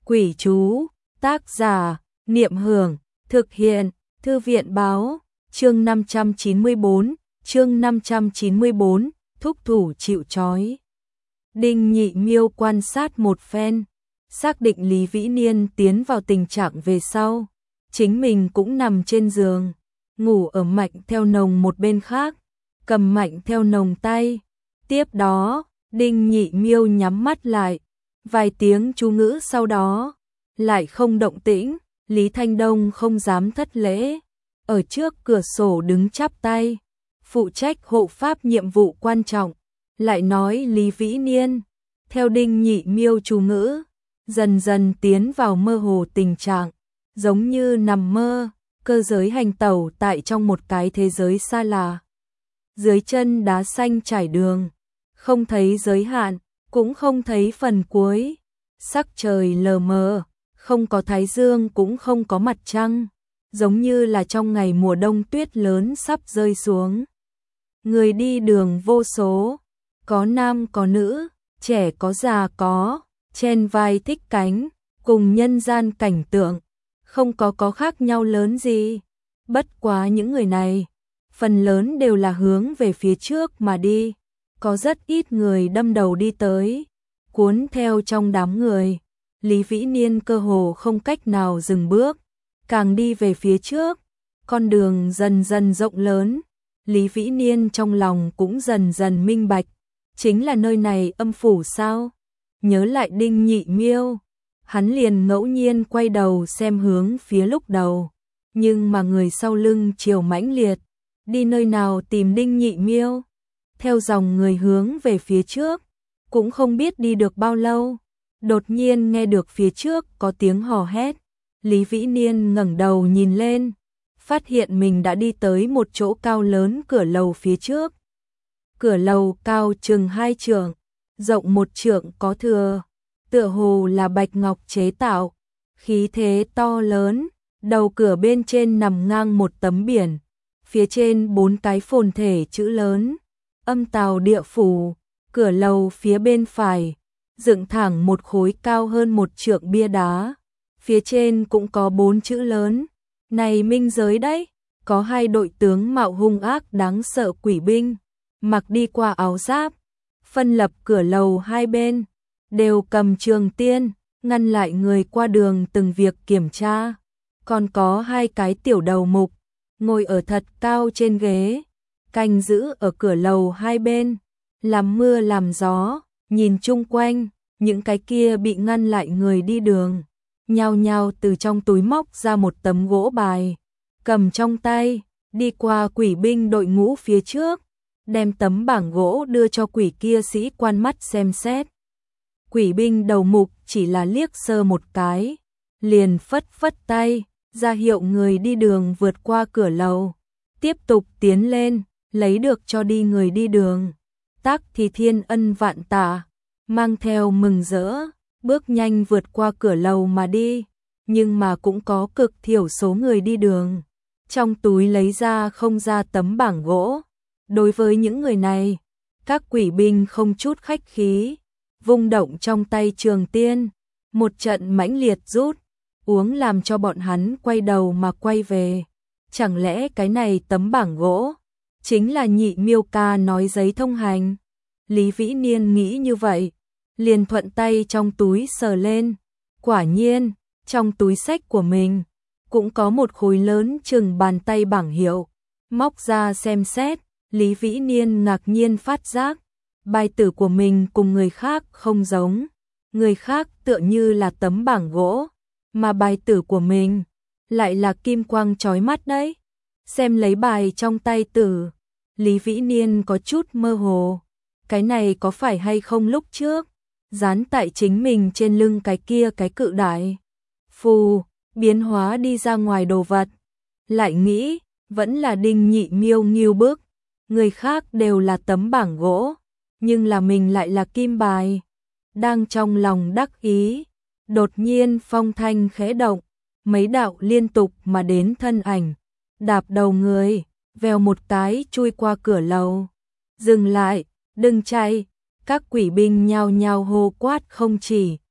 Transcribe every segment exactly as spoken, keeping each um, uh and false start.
Quỷ chú, tác giả, Niệm Hưởng, thực hiện, Thư viện báo, chương năm trăm chín mươi bốn, chương năm trăm chín mươi bốn, thúc thủ chịu trói. Đinh Nhị Miêu quan sát một phen, xác định Lý Vĩ Niên tiến vào tình trạng về sau, chính mình cũng nằm trên giường, ngủ ở Mạnh Theo Nồng một bên khác, cầm Mạnh Theo Nồng tay. Tiếp đó, Đinh Nhị Miêu nhắm mắt lại, vài tiếng chú ngữ sau đó, lại không động tĩnh. Lý Thanh Đông không dám thất lễ, ở trước cửa sổ đứng chắp tay, phụ trách hộ pháp nhiệm vụ quan trọng, lại nói Lý Vĩ Niên, theo Đinh Nhị Miêu chú ngữ, dần dần tiến vào mơ hồ tình trạng, giống như nằm mơ, cơ giới hành tẩu tại trong một cái thế giới xa lạ. Dưới chân đá xanh trải đường, không thấy giới hạn, cũng không thấy phần cuối, sắc trời lờ mờ, không có thái dương cũng không có mặt trăng, giống như là trong ngày mùa đông tuyết lớn sắp rơi xuống. Người đi đường vô số, có nam có nữ, trẻ có già có, chen vai thích cánh, cùng nhân gian cảnh tượng, không có có khác nhau lớn gì. Bất quá những người này, phần lớn đều là hướng về phía trước mà đi, có rất ít người đâm đầu đi tới, cuốn theo trong đám người. Lý Vĩ Niên cơ hồ không cách nào dừng bước, càng đi về phía trước, con đường dần dần rộng lớn, Lý Vĩ Niên trong lòng cũng dần dần minh bạch, chính là nơi này âm phủ sao? Nhớ lại Đinh Nhị Miêu, hắn liền ngẫu nhiên quay đầu xem hướng phía lúc đầu, nhưng mà người sau lưng chiều mãnh liệt, đi nơi nào tìm Đinh Nhị Miêu? Theo dòng người hướng về phía trước, cũng không biết đi được bao lâu. Đột nhiên nghe được phía trước có tiếng hò hét, Lý Vĩ Niên ngẩng đầu nhìn lên, phát hiện mình đã đi tới một chỗ cao lớn cửa lầu phía trước. Cửa lầu cao chừng hai trượng, rộng một trượng có thừa, tựa hồ là bạch ngọc chế tạo, khí thế to lớn, đầu cửa bên trên nằm ngang một tấm biển, phía trên bốn cái phồn thể chữ lớn, Âm Tào Địa Phủ. Cửa lầu phía bên phải dựng thẳng một khối cao hơn một trượng bia đá, phía trên cũng có bốn chữ lớn, này minh giới đấy, có hai đội tướng mạo hung ác đáng sợ quỷ binh, mặc đi qua áo giáp, phân lập cửa lầu hai bên, đều cầm trường tiên, ngăn lại người qua đường từng việc kiểm tra, còn có hai cái tiểu đầu mục, ngồi ở thật cao trên ghế, canh giữ ở cửa lầu hai bên, làm mưa làm gió, nhìn chung quanh. Những cái kia bị ngăn lại người đi đường, nhao nhao từ trong túi móc ra một tấm gỗ bài, cầm trong tay, đi qua quỷ binh đội ngũ phía trước, đem tấm bảng gỗ đưa cho quỷ kia sĩ quan mắt xem xét. Quỷ binh đầu mục chỉ là liếc sơ một cái, liền phất phất tay, ra hiệu người đi đường vượt qua cửa lầu, tiếp tục tiến lên, lấy được cho đi người đi đường. Tác thì thiên ân vạn tạ, mang theo mừng rỡ, bước nhanh vượt qua cửa lầu mà đi, nhưng mà cũng có cực thiểu số người đi đường. Trong túi lấy ra không ra tấm bảng gỗ. Đối với những người này, các quỷ binh không chút khách khí, vung động trong tay trường tiên, một trận mãnh liệt rút, uống làm cho bọn hắn quay đầu mà quay về. Chẳng lẽ cái này tấm bảng gỗ chính là Nhị Miêu ca nói giấy thông hành? Lý Vĩ Niên nghĩ như vậy, liền thuận tay trong túi sờ lên, quả nhiên, trong túi sách của mình cũng có một khối lớn chừng bàn tay bảng hiệu, móc ra xem xét, Lý Vĩ Niên ngạc nhiên phát giác, bài tử của mình cùng người khác không giống, người khác tựa như là tấm bảng gỗ, mà bài tử của mình lại là kim quang chói mắt đấy. Xem lấy bài trong tay tử, Lý Vĩ Niên có chút mơ hồ. Cái này có phải hay không lúc trước dán tại chính mình trên lưng cái kia cái cự đại phù biến hóa đi ra ngoài đồ vật? Lại nghĩ, vẫn là Đinh Nhị Miêu nghiêu bức, người khác đều là tấm bảng gỗ, nhưng là mình lại là kim bài. Đang trong lòng đắc ý, đột nhiên phong thanh khẽ động, mấy đạo liên tục mà đến thân ảnh, đạp đầu người, vèo một cái chui qua cửa lầu. Dừng lại, đừng chạy, các quỷ binh nhao nhao hô quát không chỉ.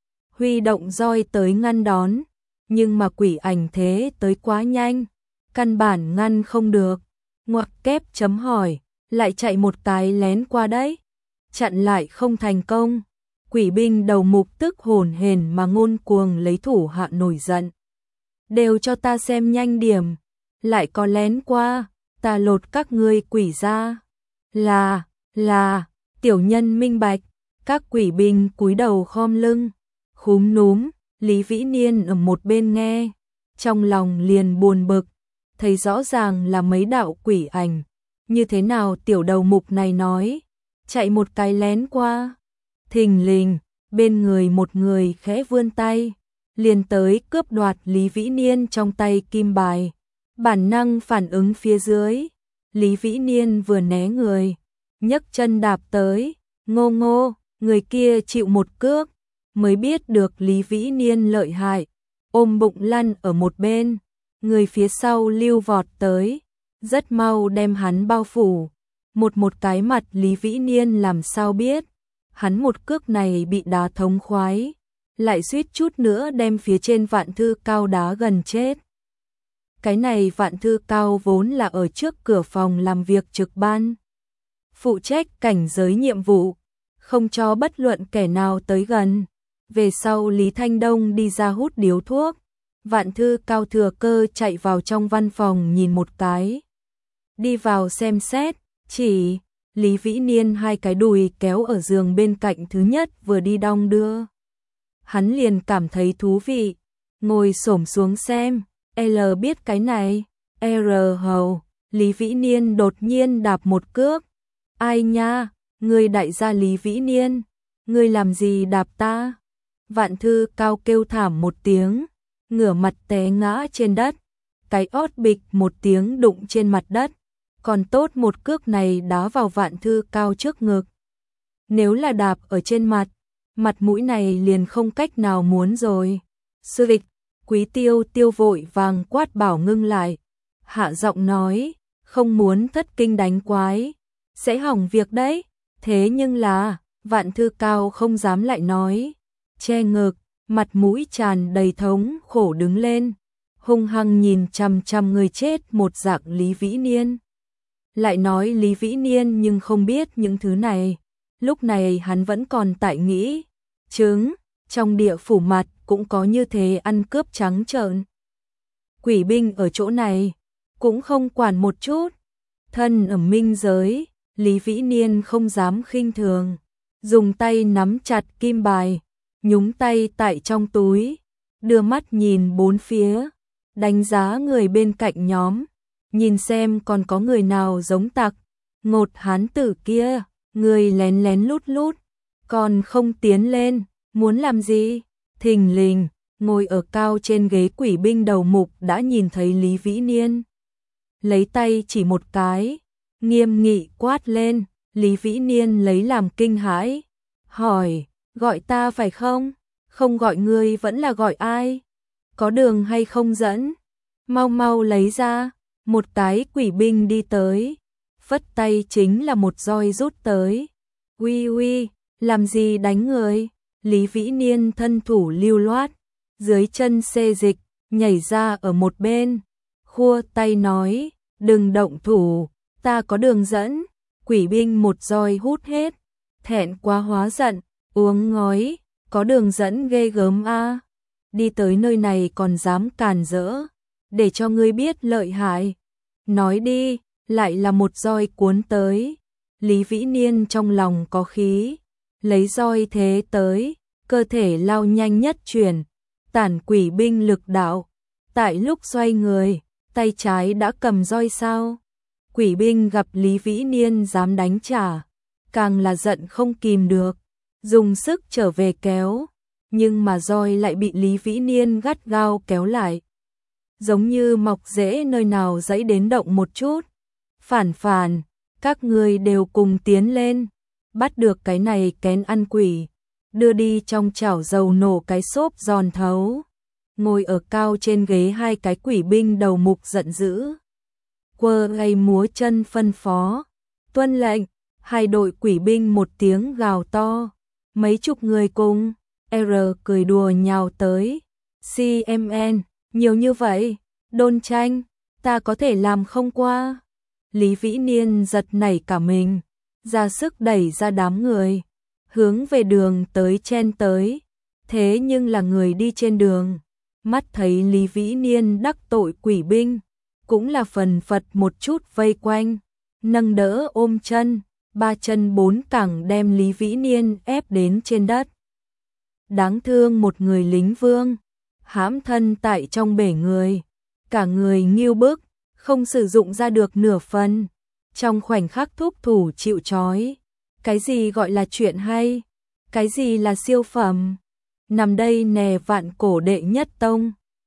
huy động roi tới ngăn đón, nhưng mà quỷ ảnh thế tới quá nhanh, căn bản ngăn không được. Ngoặc kép chấm hỏi, lại chạy một cái lén qua đấy, chặn lại không thành công. Quỷ binh đầu mục tức hồn hển mà ngôn cuồng lấy thủ hạ nổi giận. Đều cho ta xem nhanh điểm, lại có lén qua, ta lột các ngươi quỷ ra. Là, là, tiểu nhân minh bạch, các quỷ binh cúi đầu khom lưng, khúm núm. Lý Vĩ Niên ở một bên nghe, trong lòng liền buồn bực, thấy rõ ràng là mấy đạo quỷ ảnh, như thế nào tiểu đầu mục này nói, chạy một cái lén qua. Thình lình, bên người một người khẽ vươn tay, liền tới cướp đoạt Lý Vĩ Niên trong tay kim bài. Bản năng phản ứng phía dưới, Lý Vĩ Niên vừa né người, nhấc chân đạp tới, ngô ngô, người kia chịu một cước, mới biết được Lý Vĩ Niên lợi hại, ôm bụng lăn ở một bên, người phía sau lưu vọt tới, rất mau đem hắn bao phủ. Một một cái mặt Lý Vĩ Niên làm sao biết, hắn một cước này bị đá thống khoái, lại suýt chút nữa đem phía trên Vạn Thư Cao đá gần chết. Cái này Vạn Thư Cao vốn là ở trước cửa phòng làm việc trực ban, phụ trách cảnh giới nhiệm vụ, không cho bất luận kẻ nào tới gần. Về sau Lý Thanh Đông đi ra hút điếu thuốc, Vạn Thư Cao thừa cơ chạy vào trong văn phòng nhìn một cái. Đi vào xem xét, chỉ Lý Vĩ Niên hai cái đùi kéo ở giường bên cạnh thứ nhất vừa đi đong đưa. Hắn liền cảm thấy thú vị, ngồi xổm xuống xem, L biết cái này, R hầu, Lý Vĩ Niên đột nhiên đạp một cước. Ai nha, ngươi đại gia Lý Vĩ Niên, ngươi làm gì đạp ta? Vạn Thư Cao kêu thảm một tiếng, ngửa mặt té ngã trên đất, cái ót bịch một tiếng đụng trên mặt đất, còn tốt một cước này đá vào Vạn Thư Cao trước ngực. Nếu là đạp ở trên mặt, mặt mũi này liền không cách nào muốn rồi. Sư vịch, Quý Tiêu Tiêu vội vàng quát bảo ngưng lại, hạ giọng nói, không muốn thất kinh đánh quái, sẽ hỏng việc đấy. Thế nhưng là, Vạn Thư Cao không dám lại nói, che ngực, mặt mũi tràn đầy thống khổ đứng lên, hung hăng nhìn chằm chằm người chết một dạng Lý Vĩ Niên. Lại nói Lý Vĩ Niên nhưng không biết những thứ này, lúc này hắn vẫn còn tại nghĩ, chứng, trong địa phủ mặt cũng có như thế ăn cướp trắng trợn. Quỷ binh ở chỗ này, cũng không quản một chút, thân ở minh giới, Lý Vĩ Niên không dám khinh thường, dùng tay nắm chặt kim bài, nhúng tay tại trong túi, đưa mắt nhìn bốn phía, đánh giá người bên cạnh nhóm, nhìn xem còn có người nào giống tặc, ngột hán tử kia, người lén lén lút lút, còn không tiến lên, muốn làm gì? Thình lình, ngồi ở cao trên ghế quỷ binh đầu mục đã nhìn thấy Lý Vĩ Niên. Lấy tay chỉ một cái, nghiêm nghị quát lên, Lý Vĩ Niên lấy làm kinh hãi, hỏi, gọi ta phải không? Không gọi ngươi vẫn là gọi ai? Có đường hay không dẫn? Mau mau lấy ra. Một cái quỷ binh đi tới, phất tay chính là một roi rút tới. Uy uy, làm gì đánh người? Lý Vĩ Niên thân thủ lưu loát, dưới chân xê dịch, nhảy ra ở một bên, khua tay nói, đừng động thủ, ta có đường dẫn. Quỷ binh một roi hút hết, thẹn quá hóa giận, uống ngói, có đường dẫn ghê gớm a, đi tới nơi này còn dám càn rỡ, để cho ngươi biết lợi hại. Nói đi, lại là một roi cuốn tới. Lý Vĩ Niên trong lòng có khí, lấy roi thế tới, cơ thể lao nhanh nhất chuyển, tản quỷ binh lực đạo. Tại lúc xoay người, tay trái đã cầm roi sao. Quỷ binh gặp Lý Vĩ Niên dám đánh trả, càng là giận không kìm được, dùng sức trở về kéo, nhưng mà roi lại bị Lý Vĩ Niên gắt gao kéo lại. Giống như mọc rễ nơi nào dẫy đến động một chút. Phản phản, các người đều cùng tiến lên, bắt được cái này kén ăn quỷ, đưa đi trong chảo dầu nổ cái xốp giòn thấu. Ngồi ở cao trên ghế hai cái quỷ binh đầu mục giận dữ, quơ gay múa chân phân phó, tuân lệnh. Hai đội quỷ binh một tiếng gào to, mấy chục người cùng R cười đùa nhào tới. xê em en, nhiều như vậy, Đôn Tranh, ta có thể làm không qua. Lý Vĩ Niên giật nảy cả mình, ra sức đẩy ra đám người, hướng về đường tới chen tới. Thế nhưng là người đi trên đường, mắt thấy Lý Vĩ Niên đắc tội quỷ binh, cũng là phần phật một chút vây quanh, nâng đỡ ôm chân, ba chân bốn cẳng đem Lý Vĩ Niên ép đến trên đất. Đáng thương một người lính vương, hãm thân tại trong bể người, cả người nghiêu bức, không sử dụng ra được nửa phần. Trong khoảnh khắc thúc thủ chịu trói, cái gì gọi là chuyện hay, cái gì là siêu phẩm, nằm đây nè vạn cổ đệ nhất tông.